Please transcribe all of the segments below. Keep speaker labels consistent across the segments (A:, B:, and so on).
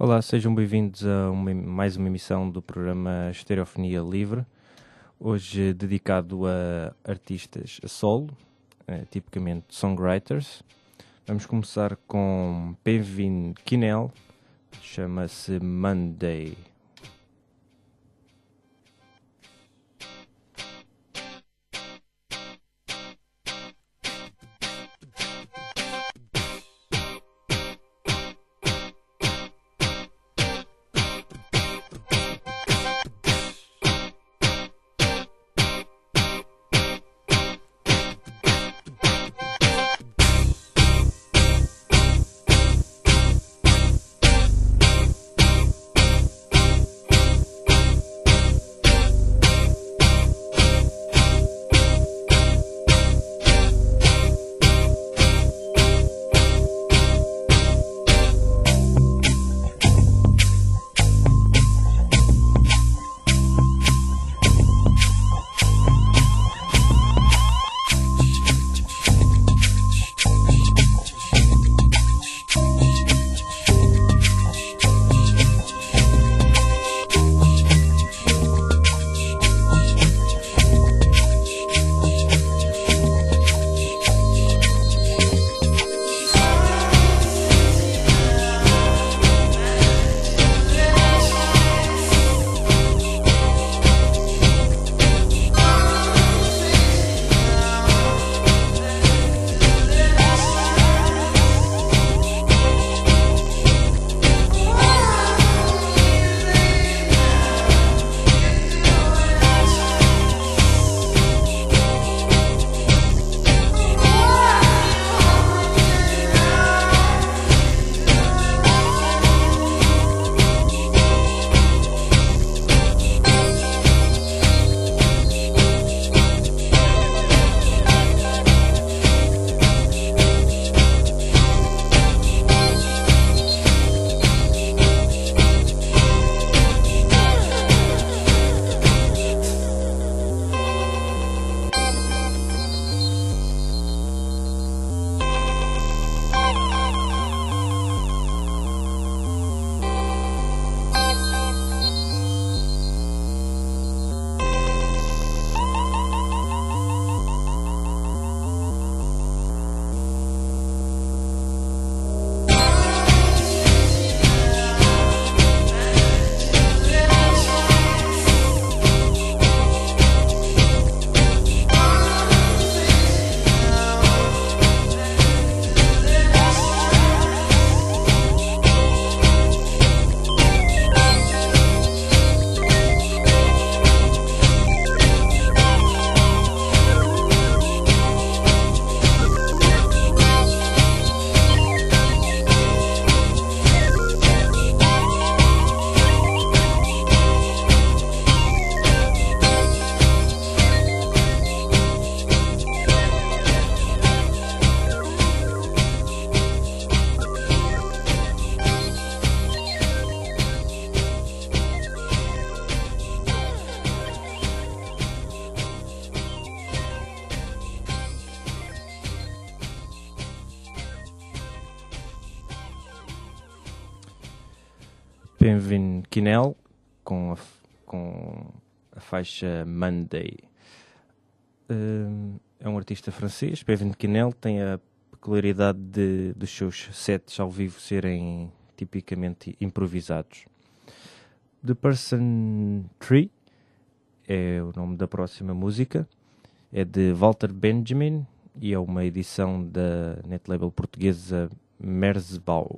A: Olá, sejam bem-vindos a mais uma emissão do programa Estereofonia Livre, hoje dedicado a artistas a solo, tipicamente songwriters. Vamos começar com Penvin Kinel, chama-se Monday. Penvin Kinel com a faixa Monday. É um artista francês. Penvin Kinel tem a peculiaridade dos seus sets ao vivo serem tipicamente improvisados. The Person Tree é o nome da próxima música. É de Walter Benjamin e é uma edição da netlabel portuguesa Merzbau.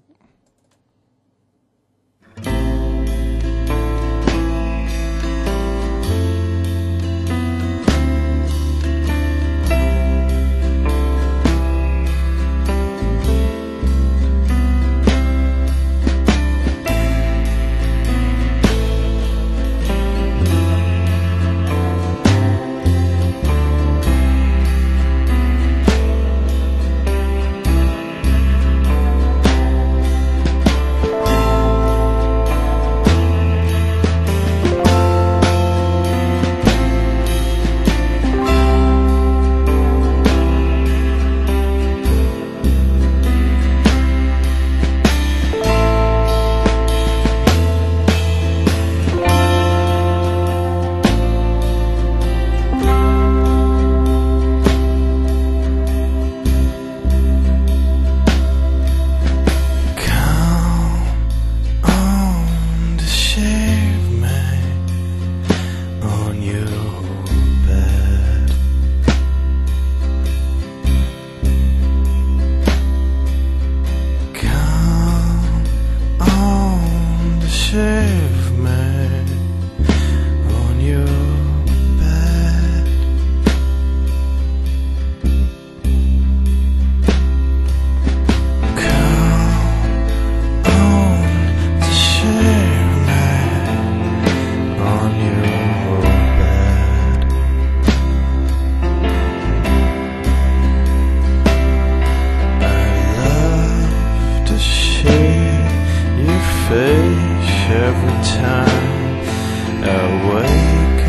B: fish every time I wake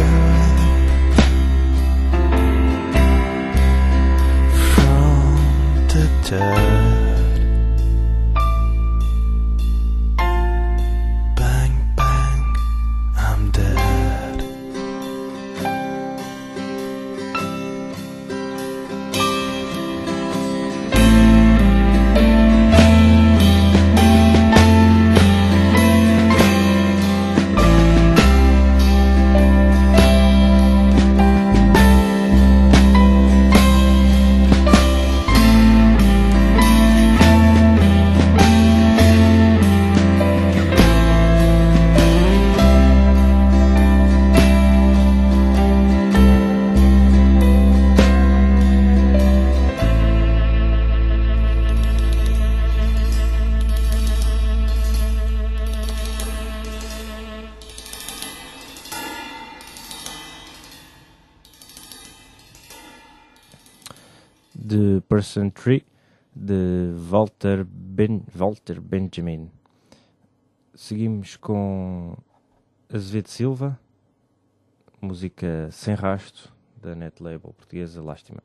B: up from the dead. Bang, bang, I'm dead.
A: The Person Tree, de Walter Benjamin. Seguimos com Azevedo Silva, música Sem Rasto, da Net Label portuguesa Lástima.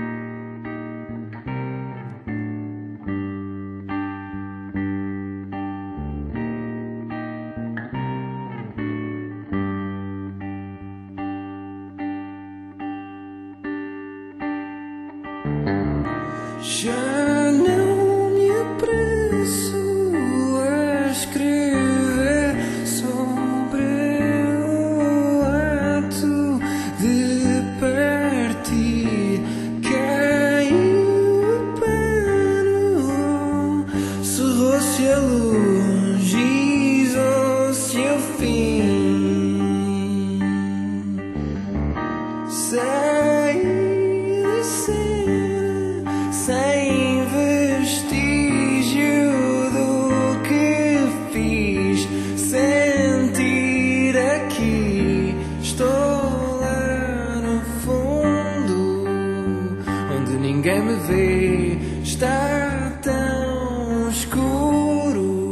B: Já não me apresso a escrever sobre o ato de partir. Caiu o pano, cerrou-se a luz, izou-se o fim. Saí da cena sem vestígio do que fiz. Sentir aqui, estou lá no fundo, onde ninguém me vê, está tão escuro.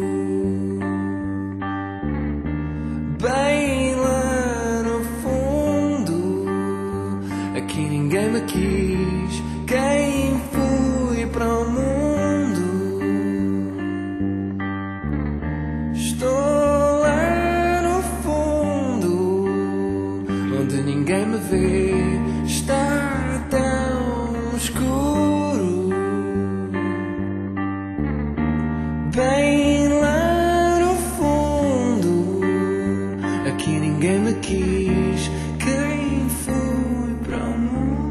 B: Bem lá no fundo, aqui ninguém me quis. Quem fui para o mundo? Estou lá no fundo, onde ninguém me vê, está tão escuro. Bem lá no fundo, aqui ninguém me quis. Quem fui para o mundo?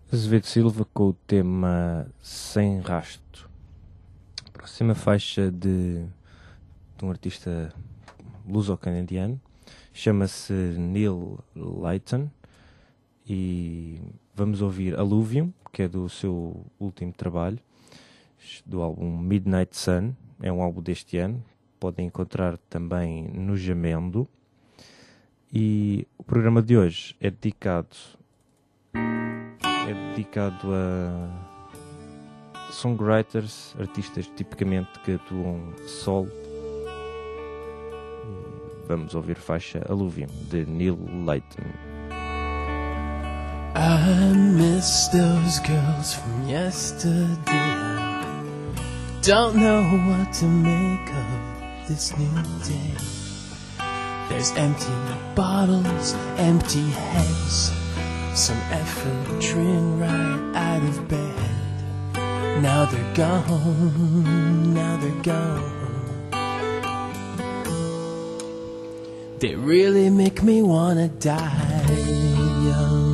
A: Azevedo Silva com o tema Sem Rasto. Próxima faixa de um artista luso-canadiano, chama-se Neil Leighton, e vamos ouvir Alluvium, que é do seu último trabalho, do álbum Midnight Sun. É um álbum deste ano, podem encontrar também no Jamendo. E o programa de hoje é dedicado a songwriters, artistas tipicamente que atuam solo. E vamos ouvir faixa Alluvium, de Neil Leighton.
C: I miss those girls from yesterday. Don't know what to make of this new day. There's empty bottles, empty heads, some effort trim right out of bed. Now they're gone, now they're gone. They really make me wanna die young.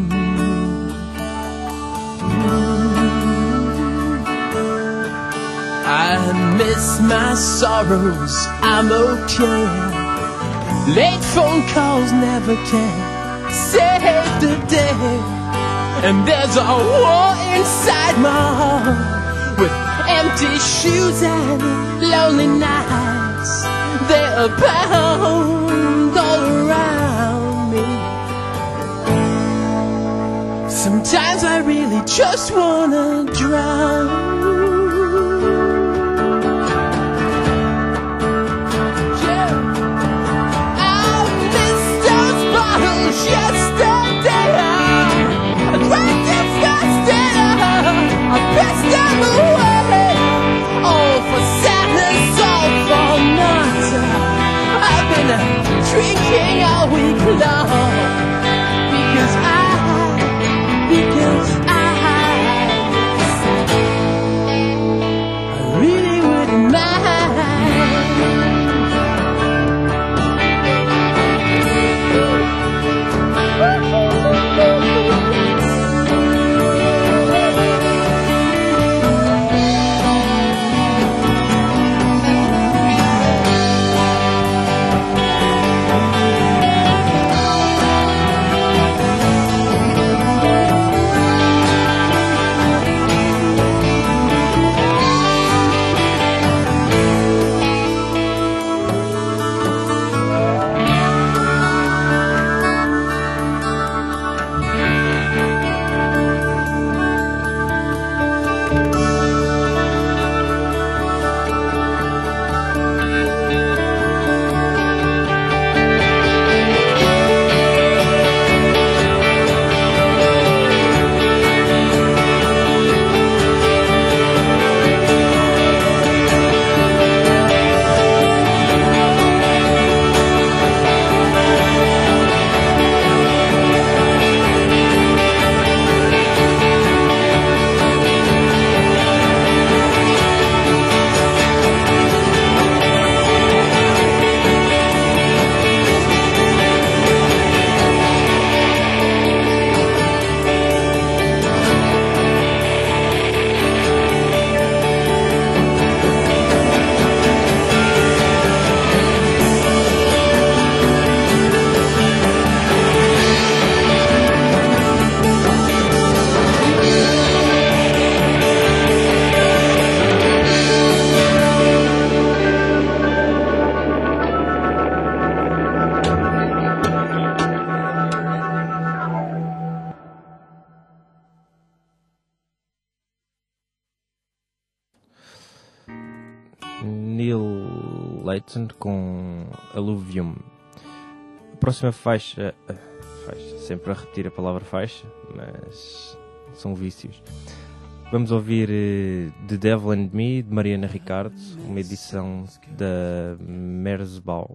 C: I miss my sorrows, I'm okay. Late phone calls never can save the day. And there's a war inside my heart, with empty shoes and lonely nights. They abound all around me. Sometimes I really just wanna drown. Yesterday, I drank it faster, I passed them away. All for sadness, all for nothing. I've been drinking all week long because I really wouldn't mind.
A: Leighton com Alluvium. A próxima faixa, sempre a repetir a palavra faixa, mas são vícios. Vamos ouvir The Devil and Me, de Mariana Ricardo, uma edição da Merzbau.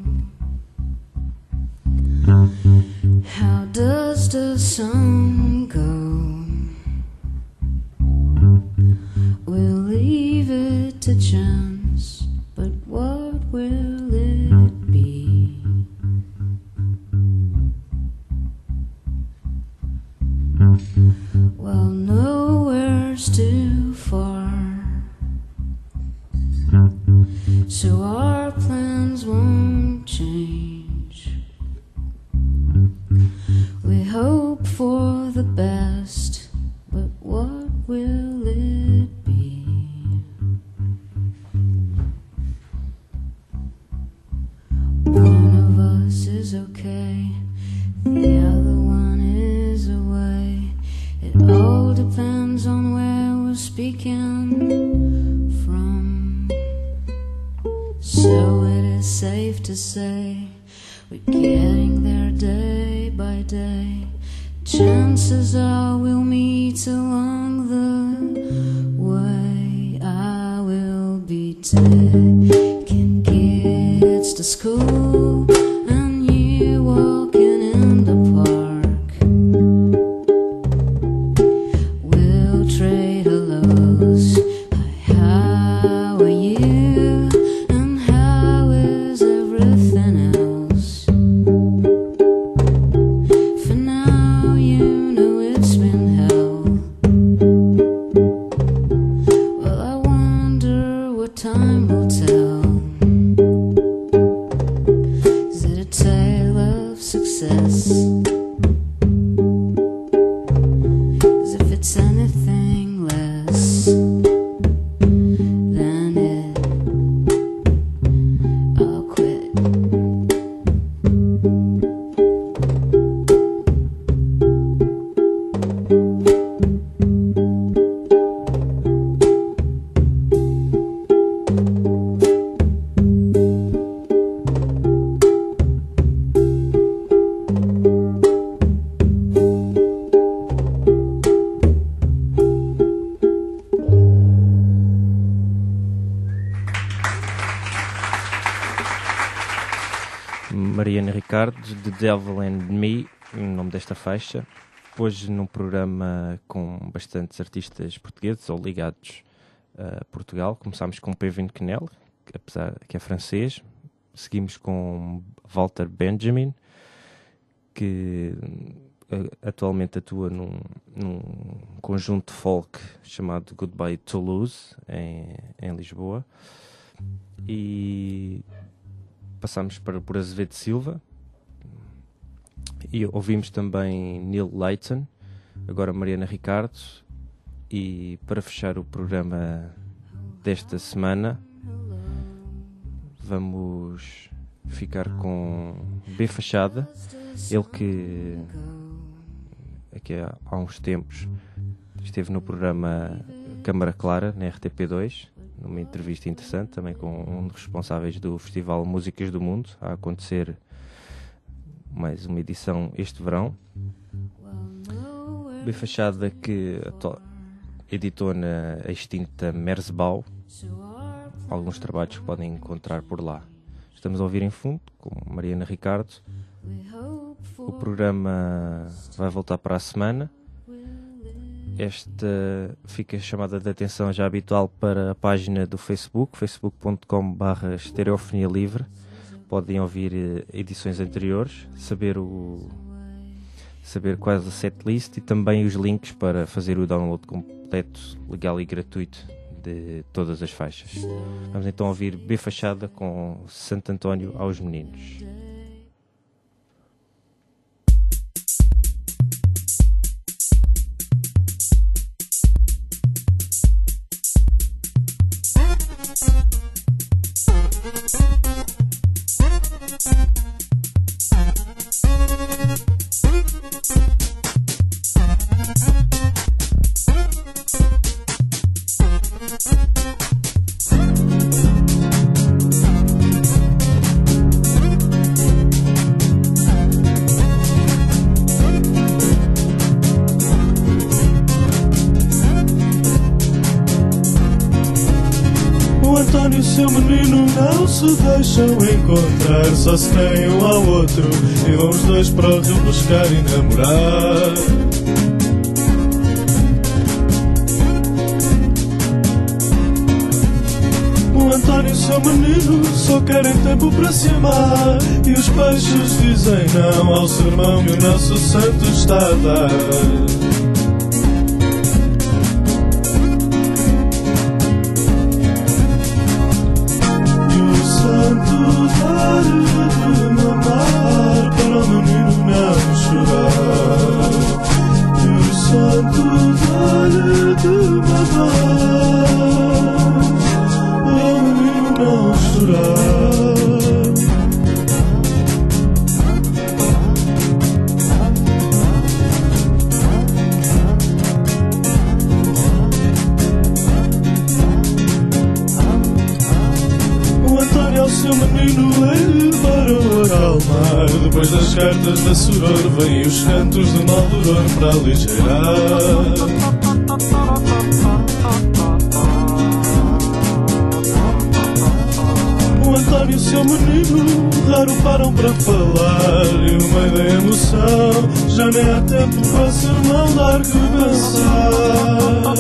D: How does the sun go
B: Well, nowhere's too far, so our plans won't change. We hope for the best, but what will it be? One of us is okay, the other one is away. It all depends on where we're speaking from. So it is safe to say we're getting there day by day. Chances are we'll meet along the way. I will be taking kids to school and you walking in the park. We'll trade hellos. Hi, how are you? And how is everything else? For now, you know it's been hell. Well, I wonder what time will tell. Is it a tale of success? As if it's anything less than it, I'll quit.
A: Mariana Ricardo, The Devil and Me, o nome desta faixa. Hoje num programa com bastantes artistas portugueses ou ligados a Portugal. Começámos com Pévin Knell, apesar que é francês. Seguimos com Walter Benjamin, que atualmente atua num conjunto de folk chamado Goodbye Toulouse, em Lisboa. E passámos por Azevedo Silva e ouvimos também Neil Leighton, agora Mariana Ricardo. E para fechar o programa desta semana vamos ficar com B Fachada, ele que aqui há uns tempos esteve no programa Câmara Clara na RTP2, numa entrevista interessante também com um dos responsáveis do Festival Músicas do Mundo, a acontecer mais uma edição este verão. B Fachada, que editou na extinta Merzbau, alguns trabalhos que podem encontrar por lá. Estamos a ouvir em fundo com Mariana Ricardo. O programa vai voltar para a semana. Esta fica chamada de atenção já habitual para a página do Facebook, facebook.com/estereofonia livre. Podem ouvir edições anteriores, saber quais a setlist e também os links para fazer o download completo, legal e gratuito de todas as faixas. Vamos então ouvir B Fachada com Santo António aos Meninos.
D: António e seu menino não se deixam encontrar, só se têm um ao outro e vão os dois para o rio buscar e namorar. O António e seu menino só querem tempo para se amar, e os peixes dizem não ao sermão que o nosso santo está a dar. Depois das cartas da Soror vêm os cantos de Maldoror para aligeirar. O António e o seu menino raro param para falar, e no meio da emoção já nem há tempo para sermão dar que dançar.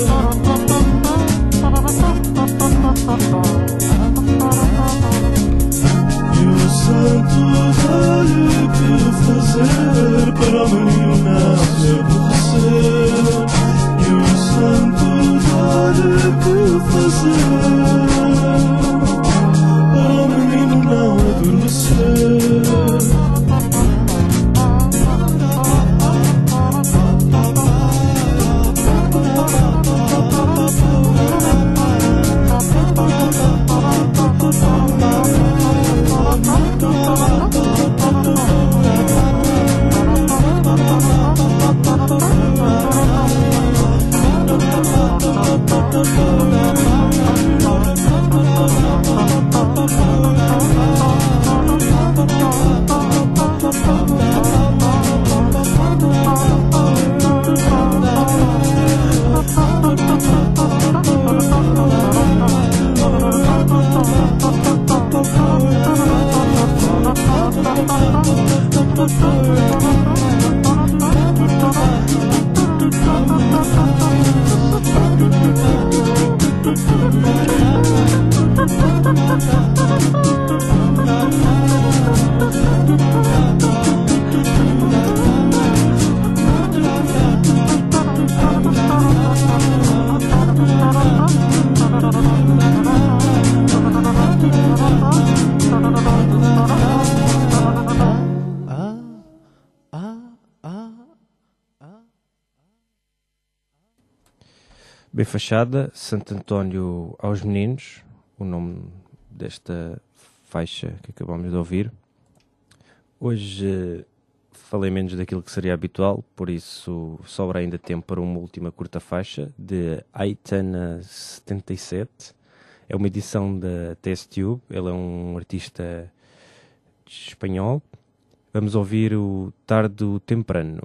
D: E o santo dá-lhe que fazer para o menino não se aborrecer. E o santo dá-lhe que fazer para o menino não adormecer.
A: Bem Fachada, Santo António aos Meninos, o nome desta faixa que acabamos de ouvir. Hoje falei menos daquilo que seria habitual, por isso sobra ainda tempo para uma última curta faixa de Aitana 77. É uma edição da Test Tube, ele é um artista espanhol. Vamos ouvir o Tarde Temprano.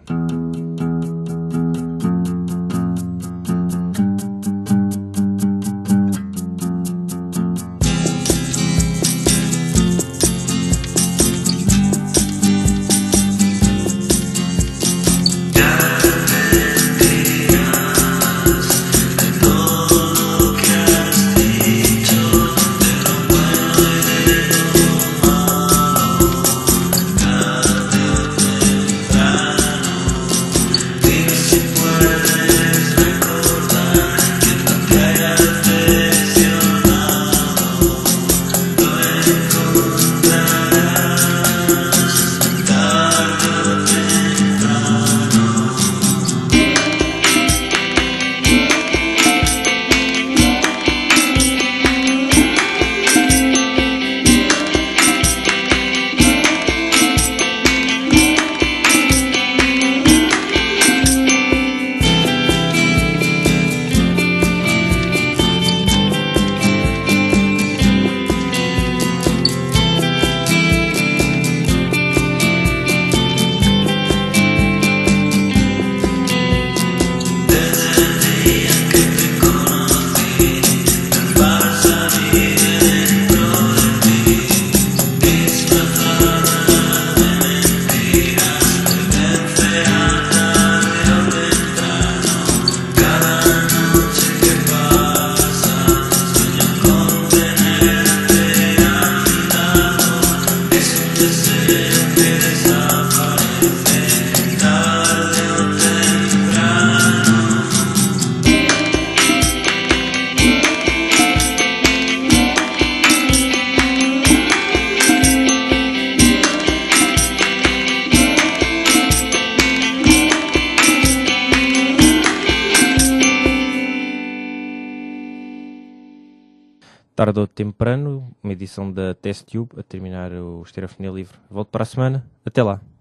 A: Tarde ou temprano, uma edição da Test Tube a terminar o Estereofonia Livre. Volto para a semana. Até lá.